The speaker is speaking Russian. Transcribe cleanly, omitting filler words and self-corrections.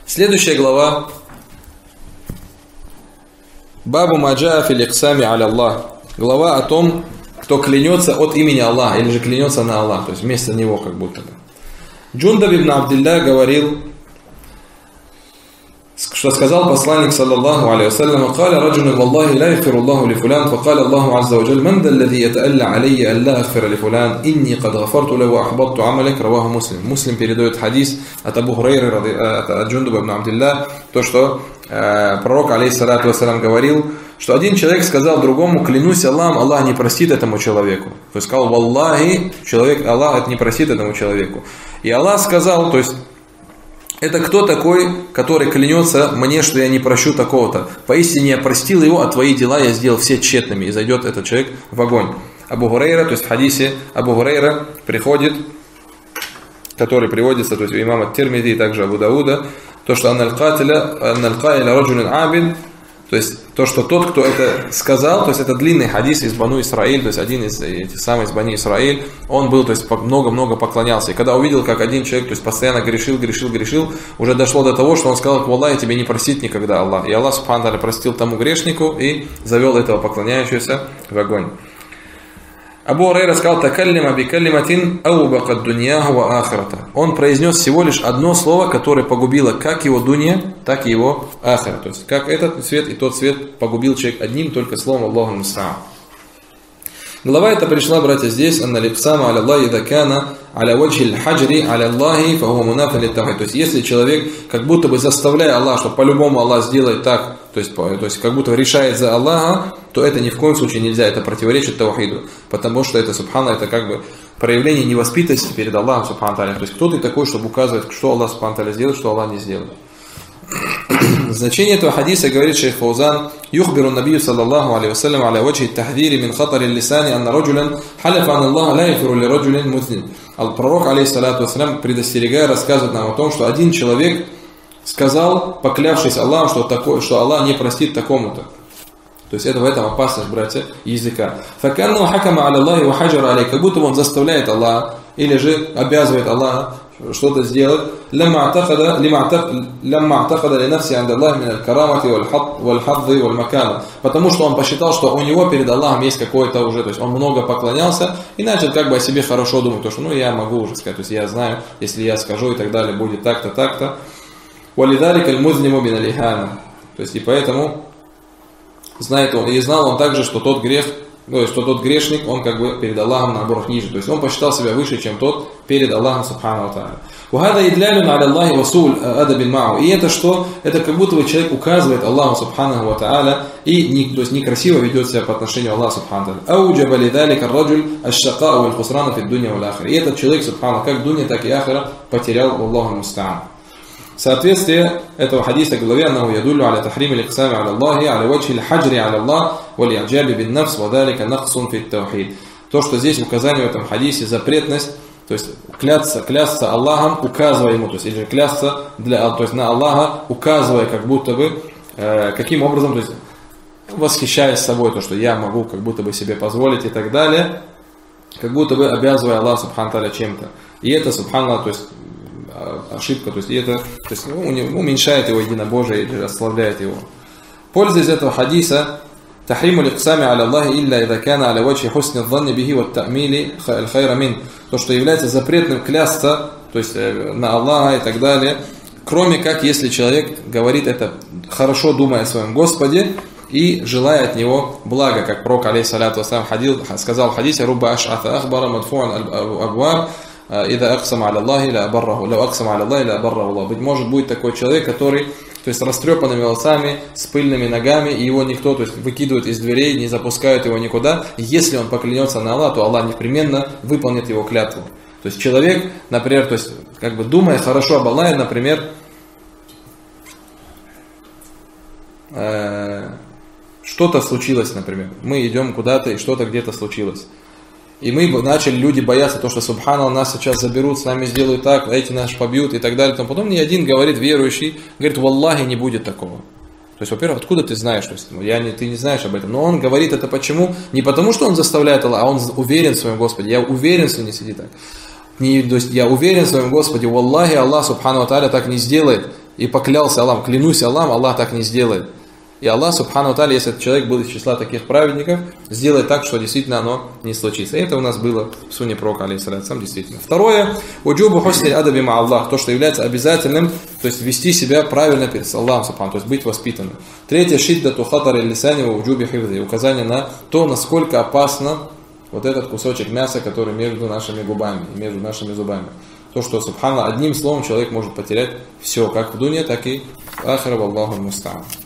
Следующая глава. Бабу маджа фил иксами аля Аллах. Глава о том, кто клянется от имени Аллаха, или же клянется на Аллах, то есть вместо него как будто бы. Джундаб ибн Абдилля говорил, что сказал посланник саллаллаху алейхи вассалям: «Каля раджулун валлахи ла ягфиру Аллаху ли фулян, факаля Аллаху азза ва джаль, ман даллади ятаалля алейя алла агфира ли фулян, инни кад гафарту лаху ахбатту амалик», раваху Муслим. Муслим передает хадис от Абу Хурайры, от Джундаба ибн Абдилля, то, что пророк алейхиссалату вассалям говорил, что один человек сказал другому: «Клянусь Аллахом, Аллах не простит этому человеку». То есть сказал: «Валлахи, человек, Аллах это не простит этому человеку». И Аллах сказал, то есть это кто такой, который клянется мне, что я не прощу такого-то? Поистине я простил его, а твои дела я сделал все тщетными. И зайдет этот человек в огонь. Абу Хурайра, то есть в хадисе Абу Хурайра приходит, который приводится, то есть у имама Тирмизи и также Абу Дауда, то, что анналь-каиля раджулин абид, то есть то, что тот, кто это сказал, то есть это длинный хадис из Бану Исраиль, то есть один из этих самых из Бани Исраиль, он был, то есть много-много поклонялся. И когда увидел, как один человек, то есть постоянно грешил, уже дошло до того, что он сказал: «Аллах тебе не простит никогда, Аллах». И Аллах субхану ва тааля простил тому грешнику и завел этого поклоняющегося в огонь. Абу Хурайра сказал: «Такаллима бикаллиматин аубакат дуньяху ва ахирата». Он произнес всего лишь одно слово, которое погубило как его дунья, так и его ахира. То есть как этот свет и тот свет погубил человек одним только словом Аллаху муста'ан. Глава эта пришла, братья, здесь: «Анна липсама аля Аллахи дакана аля ваджхи хаджри аля Аллахи фаху мунафин литтахид». То есть если человек как будто бы заставляя Аллаха, что по-любому Аллах сделает так, то есть как будто решает за Аллаха, то это ни в коем случае нельзя, это противоречит таухиду, потому что это, субхана, это как бы проявление невоспитанности перед Аллахом, субхану тааля. То есть кто ты такой, чтобы указывать, что Аллах, субхану тааля, сделает, что Аллах не сделает. Значение этого хадиса, говорит шейх Фаузан: «Юхбиру набию саллаллаху алейхи вассалям аля ваджхи тахдири мин хатари лисани анна раджулян халяфа ан Аллах ла ягфиру ли раджулин музниб». Пророк алейхиссалату вассалям, предостерегая, рассказывает нам о том, что один человек сказал, поклявшись Аллахом, что Аллах не простит такому-то. То есть это в этом опасность, братья, языка. «Факанну хакама аля Аллахи ва хаджара алейхи», как будто он заставляет Аллаха или же обязывает Аллаха что-то сделать. «Лямма атакада ли нафси анда Аллахи мин аль-карамати валь-хадди валь-макана». Потому что он посчитал, что у него перед Аллахом есть какое-то уже, то есть он много поклонялся и начал как бы о себе хорошо думать, то что я могу уже сказать, то есть я знаю, если я скажу и так далее, будет так-то, так-то. «Валидалик аль-музниму бин аль-ихана». То есть и поэтому знает он, и знал он также, что тот грех, что тот грешник, он как бы перед Аллахом наоборот ниже. То есть он посчитал себя выше, чем тот перед Аллахом субхану ва тааля. И это что? Это как будто бы человек указывает Аллаху субхану ва тааля и то есть некрасиво ведет себя по отношению к Аллаху субхану ва тааля. И этот человек, субхану, как дуня, так и ахира, потерял Аллаху муста'ан. Соответствие этого хадиса главе: «Аннаху ядуллю аля тахрими ликсами аля Аллахи аля ваджхи хаджри аля Аллах вали аджаби бин нафс ва далика нахсун фит таухид». То, что здесь указание в этом хадисе запретность, то есть клясться Аллахом, указывая ему, то есть или же клясться то есть на Аллаха, указывая как будто бы каким образом, то есть восхищаясь собой, то что я могу как будто бы себе позволить и так далее, как будто бы обязывая Аллаха субхану тааля чем-то. И это, субханаллах, то есть ошибка, то есть это уменьшает его единобожие или ослабляет его. Польза из этого хадиса: «Тахриму ликсами аля Аллахи илля ида кана аля ваджхи хусни дданни бихи ва та'мили аль-хайра мин». То, что является запретным клясться, то есть на Аллаха и так далее, кроме как если человек говорит это хорошо думая о своем Господе и желая от него блага, как пророк алейхиссалату вассалям сказал в хадисе: «Рубба аш'ата ахбара мадфу'ан абвар ида аксама аля Аллахи ла абарраху, ла аксама аля Аллахи ла абарраху Аллах». Быть может, будет такой человек, который, то есть растрепанными волосами, с пыльными ногами, и его никто, то есть выкидывает из дверей, не запускают его никуда. Если он поклянется на Аллах, то Аллах непременно выполнит его клятву. То есть человек, например, то есть как бы думая хорошо об Аллахе, например, что-то случилось, например, мы идем куда-то и что-то где-то случилось. И мы начали, люди бояться, то, что субханаллах, нас сейчас заберут, с нами сделают так, эти нас побьют и так далее. Потом ни один говорит, верующий, говорит: «Валлахи, не будет такого». То есть, во-первых, откуда ты знаешь? То есть, ты не знаешь об этом. Но он говорит это почему? Не потому, что он заставляет Аллаха, а он уверен в своем Господе. Я уверен, что не сиди так. То есть, я уверен в своем Господе, валлахи, Аллах субхану ва тааля так не сделает. и поклялся Аллахом, клянусь Аллахом, Аллах так не сделает. И Аллах, субхану тааля, если этот человек был из числа таких праведников, сделает так, что действительно оно не случится. И это у нас было в сунне пророка, алейхиссалям, действительно. Второе, уджубу хусниль адаби ма Аллах, то, что является обязательным, то есть вести себя правильно перед Аллахом, субхану, то есть быть воспитанным. Третье, шиддату хатари лисани ва уджуби хифзи, указание на то, насколько опасно вот этот кусочек мяса, который между нашими губами, между нашими зубами. То, что, субхану, одним словом человек может потерять все, как в дуне, так и в ахире, валлаху муста'ан.